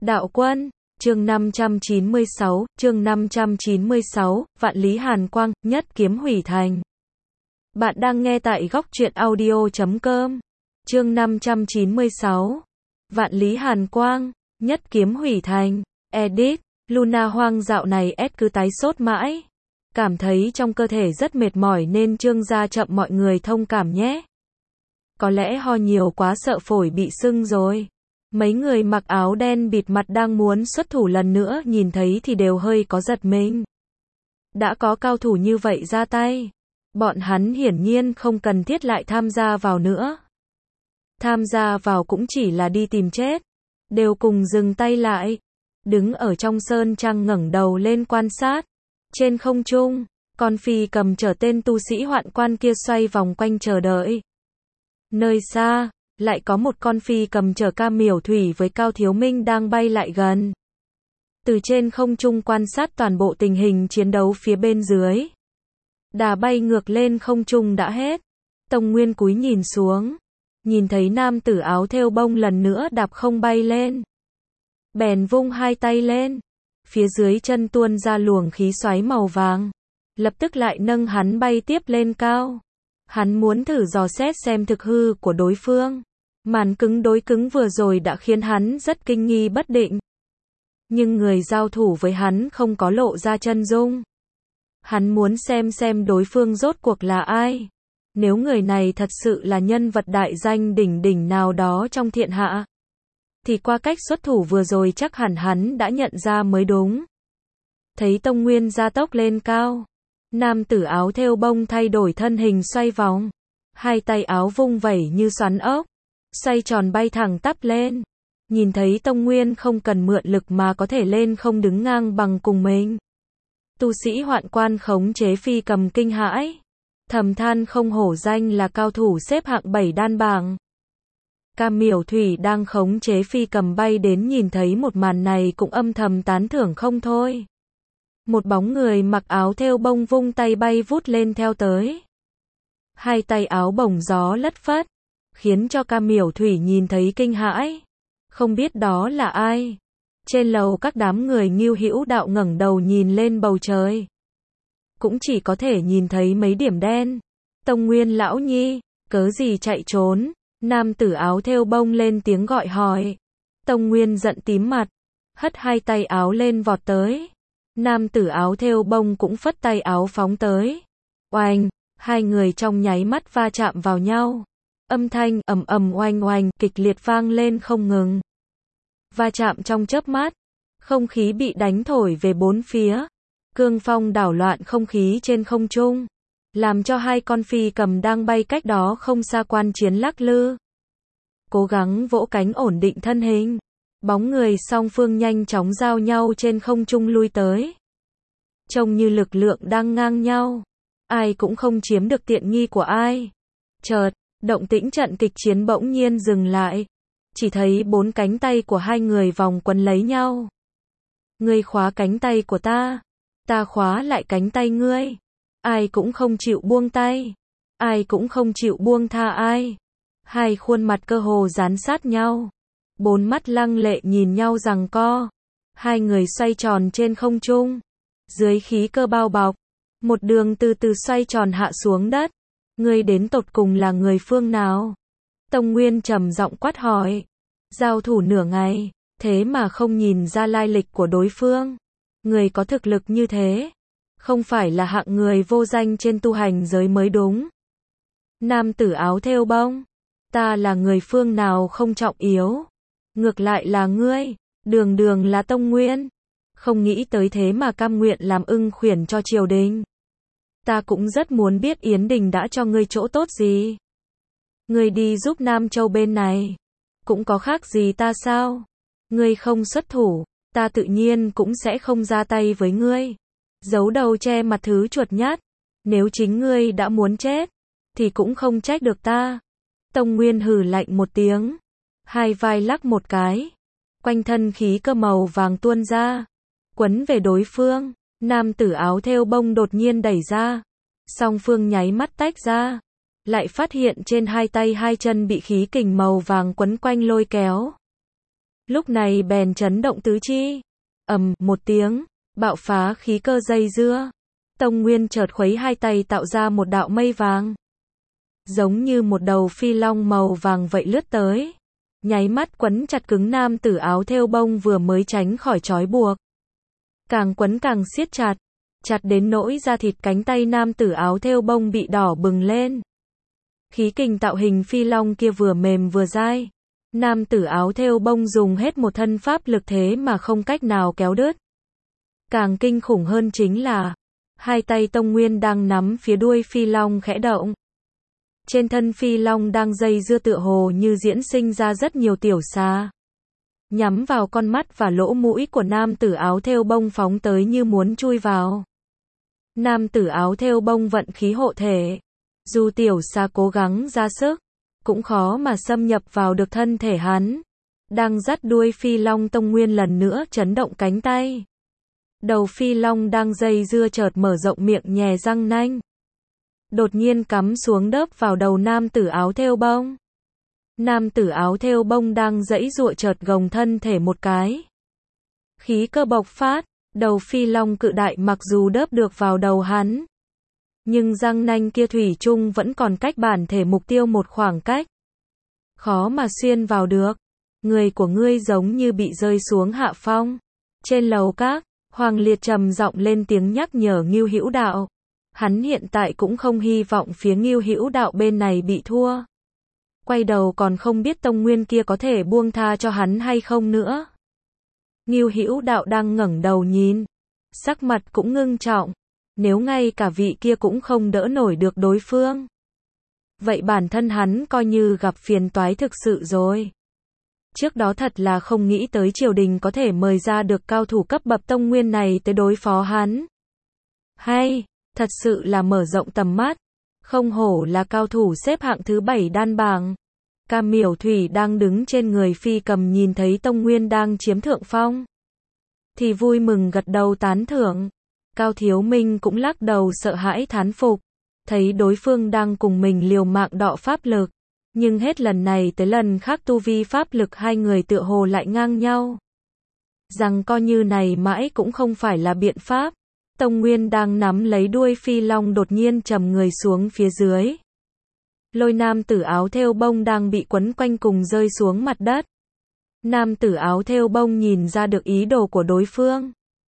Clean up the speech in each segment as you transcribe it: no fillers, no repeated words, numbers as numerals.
Đạo quân, chương 596, Vạn Lý Hàn Quang, nhất kiếm hủy thành. Bạn đang nghe tại góc truyện audio.com. Chương 596. Vạn Lý Hàn Quang, nhất kiếm hủy thành. Edit, Luna Hoang dạo này cứ tái sốt mãi. Cảm thấy trong cơ thể rất mệt mỏi nên trương gia chậm, mọi người thông cảm nhé. Có lẽ ho nhiều quá sợ phổi bị sưng rồi. Mấy người mặc áo đen bịt mặt đang muốn xuất thủ lần nữa, nhìn thấy thì đều hơi có giật mình. Đã có cao thủ như vậy ra tay, bọn hắn hiển nhiên không cần thiết lại tham gia vào nữa. Tham gia vào cũng chỉ là đi tìm chết. Đều cùng dừng tay lại, đứng ở trong sơn trang ngẩng đầu lên quan sát. Trên không trung, con phi cầm chở tên tu sĩ hoạn quan kia xoay vòng quanh chờ đợi. Nơi xa, lại có một con phi cầm chở Ca Miểu Thủy với Cao Thiếu Minh đang bay lại gần. Từ trên không trung quan sát toàn bộ tình hình chiến đấu phía bên dưới. Đà bay ngược lên không trung đã hết. Tông Nguyên cúi nhìn xuống, nhìn thấy nam tử áo thêu bông lần nữa đạp không bay lên. Bèn vung hai tay lên, phía dưới chân tuôn ra luồng khí xoáy màu vàng, lập tức lại nâng hắn bay tiếp lên cao. Hắn muốn thử dò xét xem thực hư của đối phương. Màn cứng đối cứng vừa rồi đã khiến hắn rất kinh nghi bất định. Nhưng người giao thủ với hắn không có lộ ra chân dung. Hắn muốn xem đối phương rốt cuộc là ai. Nếu người này thật sự là nhân vật đại danh đỉnh đỉnh nào đó trong thiên hạ, thì qua cách xuất thủ vừa rồi chắc hẳn hắn đã nhận ra mới đúng. Thấy Tông Nguyên gia tốc lên cao, nam tử áo thêu bông thay đổi thân hình xoay vòng. Hai tay áo vung vẩy như xoắn ốc, xoay tròn bay thẳng tắp lên. Nhìn thấy Tông Nguyên không cần mượn lực mà có thể lên không đứng ngang bằng cùng mình. Tu sĩ hoạn quan khống chế phi cầm kinh hãi, thầm than không hổ danh là cao thủ xếp hạng 7 đan bảng. Ca Miểu Thủy đang khống chế phi cầm bay đến nhìn thấy một màn này cũng âm thầm tán thưởng không thôi. Một bóng người mặc áo thêu bông vung tay bay vút lên theo tới. Hai tay áo bồng gió lất phất, khiến cho Ca Miểu Thủy nhìn thấy kinh hãi. Không biết đó là ai. Trên lầu các đám người Ngưu Hữu Đạo ngẩng đầu nhìn lên bầu trời, cũng chỉ có thể nhìn thấy mấy điểm đen. Tông Nguyên lão nhi, cớ gì chạy trốn? Nam tử áo thêu bông lên tiếng gọi hỏi. Tông Nguyên giận tím mặt, hất hai tay áo lên vọt tới. Nam tử áo thêu bông cũng phất tay áo phóng tới. Oanh, hai người trong nháy mắt va chạm vào nhau. Âm thanh ầm ầm oanh oanh kịch liệt vang lên không ngừng. Va chạm trong chớp mắt, không khí bị đánh thổi về bốn phía. Cương phong đảo loạn không khí trên không trung, làm cho hai con phi cầm đang bay cách đó không xa quan chiến lắc lư. Cố gắng vỗ cánh ổn định thân hình. Bóng người song phương nhanh chóng giao nhau trên không trung lui tới. Trông như lực lượng đang ngang nhau, ai cũng không chiếm được tiện nghi của ai. Chợt, động tĩnh trận kịch chiến bỗng nhiên dừng lại. Chỉ thấy bốn cánh tay của hai người vòng quấn lấy nhau. Ngươi khóa cánh tay của ta, ta khóa lại cánh tay ngươi. Ai cũng không chịu buông tay, ai cũng không chịu buông tha ai. Hai khuôn mặt cơ hồ dán sát nhau, bốn mắt lăng lệ nhìn nhau giằng co. Hai người xoay tròn trên không trung, dưới khí cơ bao bọc, một đường từ từ xoay tròn hạ xuống đất. Ngươi đến tột cùng là người phương nào? Tông Nguyên trầm giọng quát hỏi. Giao thủ nửa ngày, thế mà không nhìn ra lai lịch của đối phương. Người có thực lực như thế, không phải là hạng người vô danh trên tu hành giới mới đúng. Nam tử áo thêu bông, ta là người phương nào không trọng yếu. Ngược lại là ngươi, đường đường là Tông Nguyên. Không nghĩ tới thế mà cam nguyện làm ưng khuyển cho triều đình. Ta cũng rất muốn biết Yến Đình đã cho ngươi chỗ tốt gì. Ngươi đi giúp Nam Châu bên này, cũng có khác gì ta sao? Ngươi không xuất thủ, ta tự nhiên cũng sẽ không ra tay với ngươi. Giấu đầu che mặt thứ chuột nhát. Nếu chính ngươi đã muốn chết, thì cũng không trách được ta. Tông Nguyên hừ lạnh một tiếng, hai vai lắc một cái, quanh thân khí cơ màu vàng tuôn ra, quấn về đối phương. Nam tử áo thêu bông đột nhiên đẩy ra, song phương nháy mắt tách ra, lại phát hiện trên hai tay hai chân bị khí kình màu vàng quấn quanh lôi kéo. lúc này bèn chấn động tứ chi. Một tiếng, bạo phá khí cơ dây dưa. Tông Nguyên chợt khuấy hai tay tạo ra một đạo mây vàng. Giống như một đầu phi long màu vàng vậy lướt tới. Nháy mắt quấn chặt cứng nam tử áo thêu bông vừa mới tránh khỏi trói buộc. Càng quấn càng siết chặt. Chặt đến nỗi da thịt cánh tay nam tử áo thêu bông bị đỏ bừng lên. Khí kình tạo hình phi long kia vừa mềm vừa dai. Nam tử áo thêu bông dùng hết một thân pháp lực thế mà không cách nào kéo đứt. Càng kinh khủng hơn chính là hai tay Tông Nguyên đang nắm phía đuôi phi long khẽ động. Trên thân phi long đang dây dưa tựa hồ như diễn sinh ra rất nhiều tiểu xà. Nhắm vào con mắt và lỗ mũi của nam tử áo thêu bông phóng tới như muốn chui vào. Nam tử áo thêu bông vận khí hộ thể. Dù tiểu xà cố gắng ra sức, cũng khó mà xâm nhập vào được thân thể hắn. Đang dắt đuôi phi long Tông Nguyên lần nữa chấn động cánh tay. Đầu phi long đang dây dưa chợt mở rộng miệng nhè răng nanh. Đột nhiên cắm xuống đớp vào đầu nam tử áo thêu bông. Nam tử áo thêu bông đang giãy giụa chợt gồng thân thể một cái. Khí cơ bộc phát, đầu phi long cự đại mặc dù đớp được vào đầu hắn. Nhưng răng nanh kia thủy chung vẫn còn cách bản thể mục tiêu một khoảng cách. Khó mà xuyên vào được. Người của ngươi giống như bị rơi xuống hạ phong. Trên lầu các, Hoàng Liệt trầm giọng lên tiếng nhắc nhở Ngưu Hữu Đạo. Hắn hiện tại cũng không hy vọng phía Ngưu Hữu Đạo bên này bị thua. Quay đầu còn không biết Tông Nguyên kia có thể buông tha cho hắn hay không nữa. Ngưu Hữu Đạo đang ngẩng đầu nhìn, sắc mặt cũng ngưng trọng. Nếu ngay cả vị kia cũng không đỡ nổi được đối phương, vậy bản thân hắn coi như gặp phiền toái thực sự rồi. Trước đó thật là không nghĩ tới triều đình có thể mời ra được cao thủ cấp bậc Tông Nguyên này tới đối phó hắn. Hay, thật sự là mở rộng tầm mắt. Không hổ là cao thủ xếp hạng thứ 7 đan bảng. Cam Miểu Thủy đang đứng trên người Phi Cầm nhìn thấy Tông Nguyên đang chiếm thượng phong, thì vui mừng gật đầu tán thưởng. Cao Thiếu Minh cũng lắc đầu sợ hãi thán phục, thấy đối phương đang cùng mình liều mạng đọ pháp lực, nhưng hết lần này tới lần khác tu vi pháp lực hai người tựa hồ lại ngang nhau. Rằng coi như này mãi cũng không phải là biện pháp. Tông Nguyên đang nắm lấy đuôi phi long đột nhiên trầm người xuống phía dưới. Lôi nam tử áo thêu bông đang bị quấn quanh cùng rơi xuống mặt đất. Nam tử áo thêu bông nhìn ra được ý đồ của đối phương.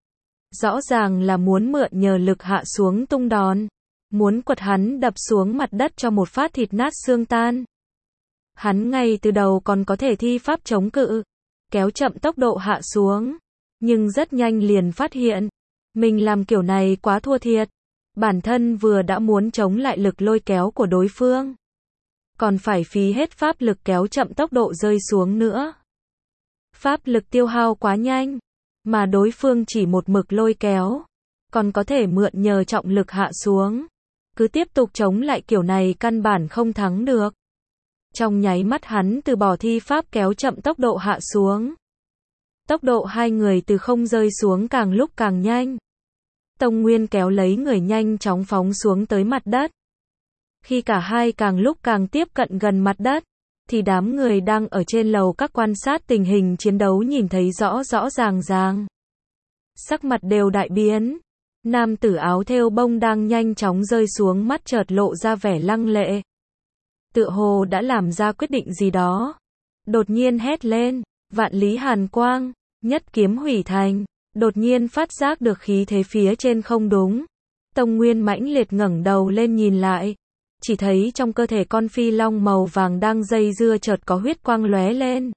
Rõ ràng là muốn mượn nhờ lực hạ xuống tung đòn. Muốn quật hắn đập xuống mặt đất cho một phát thịt nát xương tan. Hắn ngay từ đầu còn có thể thi pháp chống cự, kéo chậm tốc độ hạ xuống. Nhưng rất nhanh liền phát hiện, mình làm kiểu này quá thua thiệt. Bản thân vừa đã muốn chống lại lực lôi kéo của đối phương, còn phải phí hết pháp lực kéo chậm tốc độ rơi xuống nữa. Pháp lực tiêu hao quá nhanh, mà đối phương chỉ một mực lôi kéo, còn có thể mượn nhờ trọng lực hạ xuống. Cứ tiếp tục chống lại kiểu này căn bản không thắng được. Trong nháy mắt hắn từ bỏ thi pháp kéo chậm tốc độ hạ xuống. Tốc độ hai người từ không rơi xuống càng lúc càng nhanh. Tông Nguyên kéo lấy người nhanh chóng phóng xuống tới mặt đất. Khi cả hai càng lúc càng tiếp cận gần mặt đất, thì đám người đang ở trên lầu các quan sát tình hình chiến đấu nhìn thấy rõ rõ ràng ràng. Sắc mặt đều đại biến. Nam tử áo thêu bông đang nhanh chóng rơi xuống mắt chợt lộ ra vẻ lăng lệ. Tựa hồ đã làm ra quyết định gì đó. Đột nhiên hét lên, vạn lý hàn quang, nhất kiếm hủy thành. Đột nhiên phát giác được khí thế phía trên không đúng. Tông Nguyên mãnh liệt ngẩng đầu lên nhìn lại. Chỉ thấy trong cơ thể con phi long màu vàng đang dây dưa chợt có huyết quang lóe lên.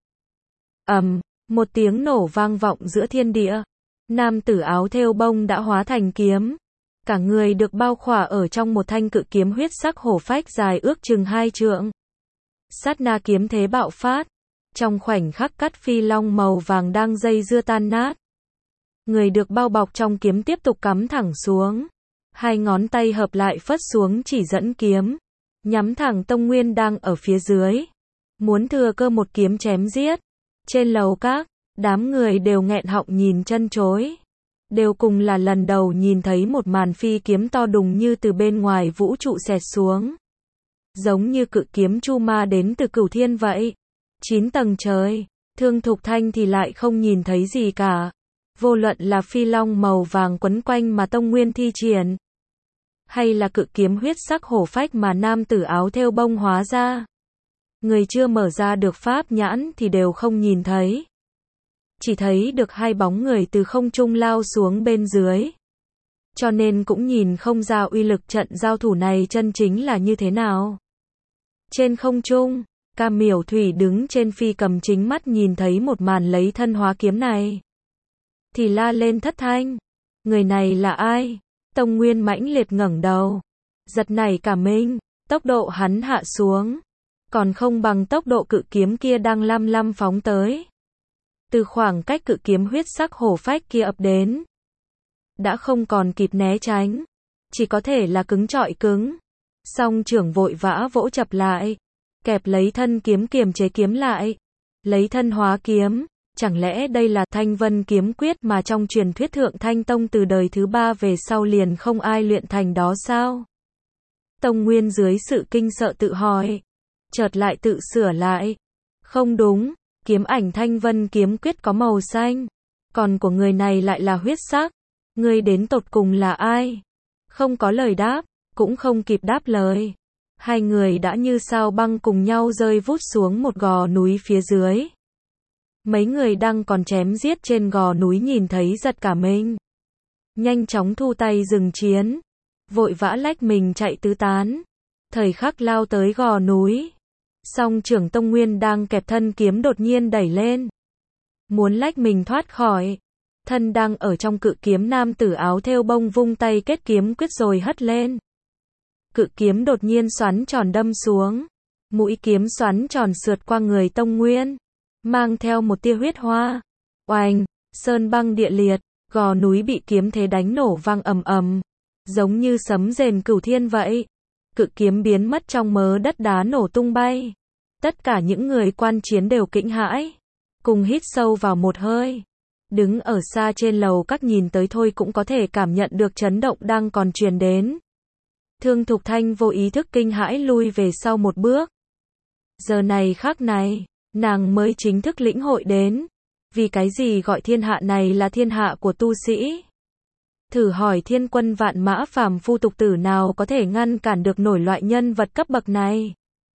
Một tiếng nổ vang vọng giữa thiên địa. Nam tử áo thêu bông đã hóa thành kiếm. Cả người được bao khỏa ở trong một thanh cự kiếm huyết sắc hổ phách dài ước chừng 2 trượng. Sát na kiếm thế bạo phát. Trong khoảnh khắc cắt phi long màu vàng đang dây dưa tan nát. Người được bao bọc trong kiếm tiếp tục cắm thẳng xuống. Hai ngón tay hợp lại phất xuống chỉ dẫn kiếm. Nhắm thẳng Tông Nguyên đang ở phía dưới. Muốn thừa cơ một kiếm chém giết. Trên lầu các, đám người đều nghẹn họng nhìn chân chối. Đều cùng là lần đầu nhìn thấy một màn phi kiếm to đùng như từ bên ngoài vũ trụ xẹt xuống. Giống như cự kiếm Chu Ma đến từ Cửu Thiên vậy. 9 tầng trời. Thương Thục Thanh thì lại không nhìn thấy gì cả. Vô luận là phi long màu vàng quấn quanh mà Tông Nguyên thi triển, hay là cự kiếm huyết sắc hổ phách mà nam tử áo thêu bông hóa ra, người chưa mở ra được pháp nhãn thì đều không nhìn thấy. Chỉ thấy được hai bóng người từ không trung lao xuống bên dưới. Cho nên cũng nhìn không ra uy lực trận giao thủ này chân chính là như thế nào. Trên không trung, Cam Miểu Thủy đứng trên phi cầm chính mắt nhìn thấy một màn lấy thân hóa kiếm này. Thì la lên thất thanh. Người này là ai? Tông Nguyên mãnh liệt ngẩng đầu. Giật nảy cả mình, tốc độ hắn hạ xuống. Còn không bằng tốc độ cự kiếm kia đang lăm lăm phóng tới. Từ khoảng cách cự kiếm huyết sắc hổ phách kia ập đến. Đã không còn kịp né tránh. Chỉ có thể là cứng trọi cứng. Song trưởng vội vã vỗ chập lại. Kẹp lấy thân kiếm kiềm chế kiếm lại. Lấy thân hóa kiếm. Chẳng lẽ đây là Thanh Vân kiếm quyết mà trong truyền thuyết Thượng Thanh Tông từ đời thứ 3 về sau liền không ai luyện thành đó sao? Tông Nguyên dưới sự kinh sợ tự hỏi. Chợt lại tự sửa lại. Không đúng, kiếm ảnh Thanh Vân kiếm quyết có màu xanh. Còn của người này lại là huyết sắc. Người đến tột cùng là ai? Không có lời đáp, cũng không kịp đáp lời. Hai người đã như sao băng cùng nhau rơi vút xuống một gò núi phía dưới. Mấy người đang còn chém giết trên gò núi nhìn thấy giật cả mình. Nhanh chóng thu tay dừng chiến. Vội vã lách mình chạy tứ tán. Thời khắc lao tới gò núi. Song trưởng Tông Nguyên đang kẹp thân kiếm đột nhiên đẩy lên. Muốn lách mình thoát khỏi. Thân đang ở trong cự kiếm nam tử áo thêu bông vung tay kết kiếm quyết rồi hất lên. Cự kiếm đột nhiên xoắn tròn đâm xuống. Mũi kiếm xoắn tròn sượt qua người Tông Nguyên. Mang theo một tia huyết hoa. Oanh, sơn băng địa liệt, gò núi bị kiếm thế đánh nổ vang ầm ầm. Giống như sấm rền cửu thiên vậy. Cự kiếm biến mất trong mớ đất đá nổ tung bay. Tất cả những người quan chiến đều kinh hãi. Cùng hít sâu vào một hơi. Đứng ở xa trên lầu các nhìn tới thôi cũng có thể cảm nhận được chấn động đang còn truyền đến. Thương Thục Thanh vô ý thức kinh hãi lui về sau một bước. Giờ này khắc này, nàng mới chính thức lĩnh hội đến. Vì cái gì gọi thiên hạ này là thiên hạ của tu sĩ? Thử hỏi thiên quân vạn mã phàm phu tục tử nào có thể ngăn cản được nổi loại nhân vật cấp bậc này?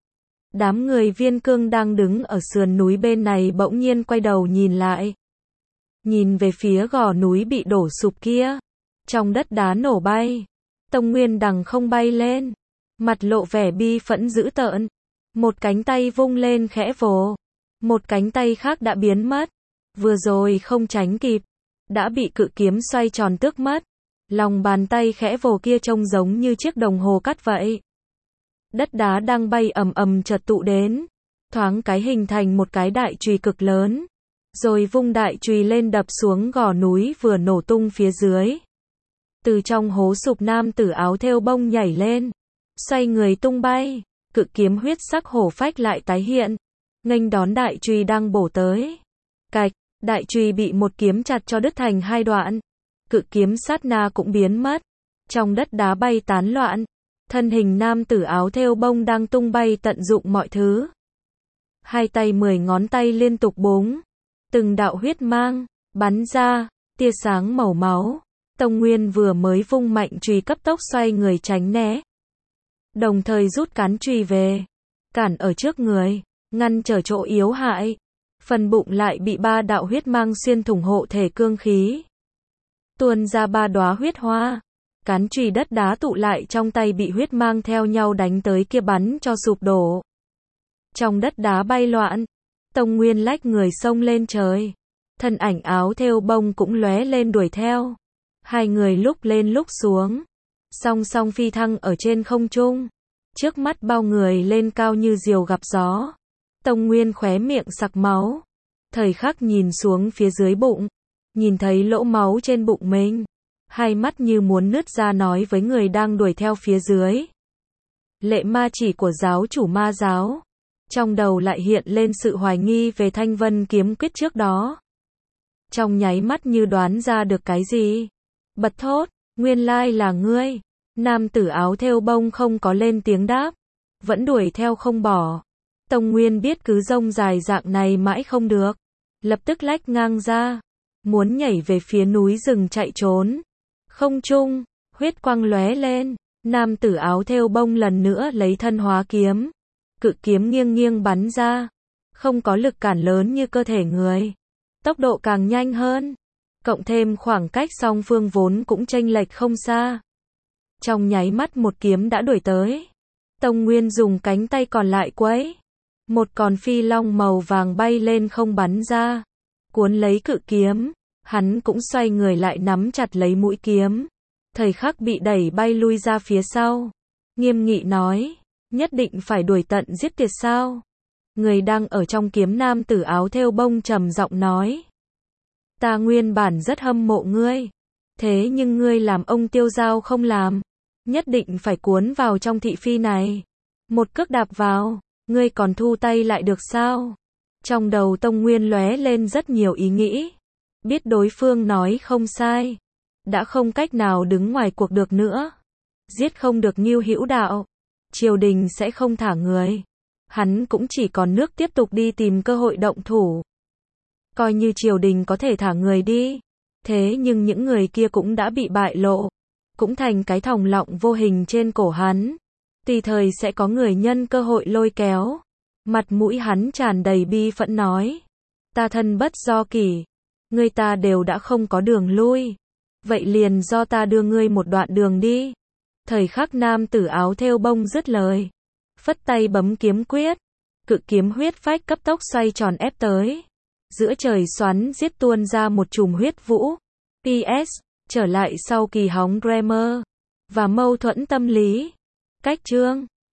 Đám người Viên Cương đang đứng ở sườn núi bên này bỗng nhiên quay đầu nhìn lại. Nhìn về phía gò núi bị đổ sụp kia. Trong đất đá nổ bay. Tông Nguyên đằng không bay lên. Mặt lộ vẻ bi phẫn dữ tợn. Một cánh tay vung lên khẽ vồ. Một cánh tay khác đã biến mất. Vừa rồi không tránh kịp. Đã bị cự kiếm xoay tròn tước mất. Lòng bàn tay khẽ vồ kia trông giống như chiếc đồng hồ cắt vậy. Đất đá đang bay ầm ầm chợt tụ đến. Thoáng cái hình thành một cái đại chùy cực lớn. Rồi vung đại chùy lên đập xuống gò núi vừa nổ tung phía dưới. Từ trong hố sụp nam tử áo thêu bông nhảy lên. Xoay người tung bay. Cự kiếm huyết sắc hổ phách lại tái hiện. Nghênh đón đại chùy đang bổ tới. Cạch, đại chùy bị một kiếm chặt cho đứt thành hai đoạn. Cự kiếm sát na cũng biến mất. Trong đất đá bay tán loạn. Thân hình nam tử áo thêu bông đang tung bay tận dụng mọi thứ. Hai tay 10 ngón tay liên tục búng. Từng đạo huyết mang, bắn ra, tia sáng màu máu. Tông Nguyên vừa mới vung mạnh chùy cấp tốc xoay người tránh né. Đồng thời rút cán chùy về. Cản ở trước người, ngăn trở chỗ yếu hại. Phần bụng lại bị 3 đạo huyết mang xuyên thủng hộ thể cương khí. Tuôn ra 3 đóa huyết hoa. Cán chùy đất đá tụ lại trong tay bị huyết mang theo nhau đánh tới kia bắn cho sụp đổ. Trong đất đá bay loạn. Tông Nguyên lách người xông lên trời. Thân ảnh áo thêu bông cũng lóe lên đuổi theo. Hai người lúc lên lúc xuống. Song song phi thăng ở trên không trung. Trước mắt bao người lên cao như diều gặp gió. Tông Nguyên khóe miệng sặc máu. Thời khắc nhìn xuống phía dưới bụng. Nhìn thấy lỗ máu trên bụng mình. Hai mắt như muốn nứt ra nói với người đang đuổi theo phía dưới. Lệ ma chỉ của giáo chủ ma giáo. Trong đầu lại hiện lên sự hoài nghi về Thanh Vân kiếm quyết trước đó. Trong nháy mắt như đoán ra được cái gì. Bật thốt, nguyên lai là ngươi. Nam tử áo thêu bông không có lên tiếng đáp. Vẫn đuổi theo không bỏ. Tông Nguyên biết cứ rông dài dạng này mãi không được. lập tức lách ngang ra, muốn nhảy về phía núi rừng chạy trốn. Không trung, huyết quang lóe lên, nam tử áo thêu bông lần nữa lấy thân hóa kiếm. Cự kiếm nghiêng nghiêng bắn ra, không có lực cản lớn như cơ thể người. Tốc độ càng nhanh hơn, cộng thêm khoảng cách song phương vốn cũng chênh lệch không xa. Trong nháy mắt một kiếm đã đuổi tới. Tông Nguyên dùng cánh tay còn lại quẫy. Một con phi long màu vàng bay lên không bắn ra, cuốn lấy cự kiếm. Hắn cũng xoay người lại nắm chặt lấy mũi kiếm. Thời khắc bị đẩy bay lui ra phía sau. Nghiêm nghị nói, nhất định phải đuổi tận giết tuyệt sao? Người đang ở trong kiếm nam tử áo thêu bông trầm giọng nói. Ta nguyên bản rất hâm mộ ngươi. Thế nhưng ngươi làm ông tiêu giao không làm. Nhất định phải cuốn vào trong thị phi này. Một cước đạp vào, ngươi còn thu tay lại được sao? Trong đầu Tông Nguyên lóe lên rất nhiều ý nghĩ. Biết đối phương nói không sai. Đã không cách nào đứng ngoài cuộc được nữa. Giết không được Ngưu Hữu Đạo. Triều đình sẽ không thả người. Hắn cũng chỉ còn nước tiếp tục đi tìm cơ hội động thủ. Coi như triều đình có thể thả người đi. Thế nhưng những người kia cũng đã bị bại lộ. Cũng thành cái thòng lọng vô hình trên cổ hắn. Tùy thời sẽ có người nhân cơ hội lôi kéo. Mặt mũi hắn tràn đầy bi phẫn nói. Ta thân bất do kỷ. Ngươi ta đều đã không có đường lui. Vậy liền do ta đưa ngươi một đoạn đường đi. Thời khắc nam tử áo thêu bông dứt lời. Phất tay bấm kiếm quyết. Cự kiếm huyết phách cấp tốc xoay tròn ép tới. Giữa trời xoắn giết tuôn ra một chùm huyết vũ. PS, trở lại sau kỳ hóng grammar. Và mâu thuẫn tâm lý. Cách chương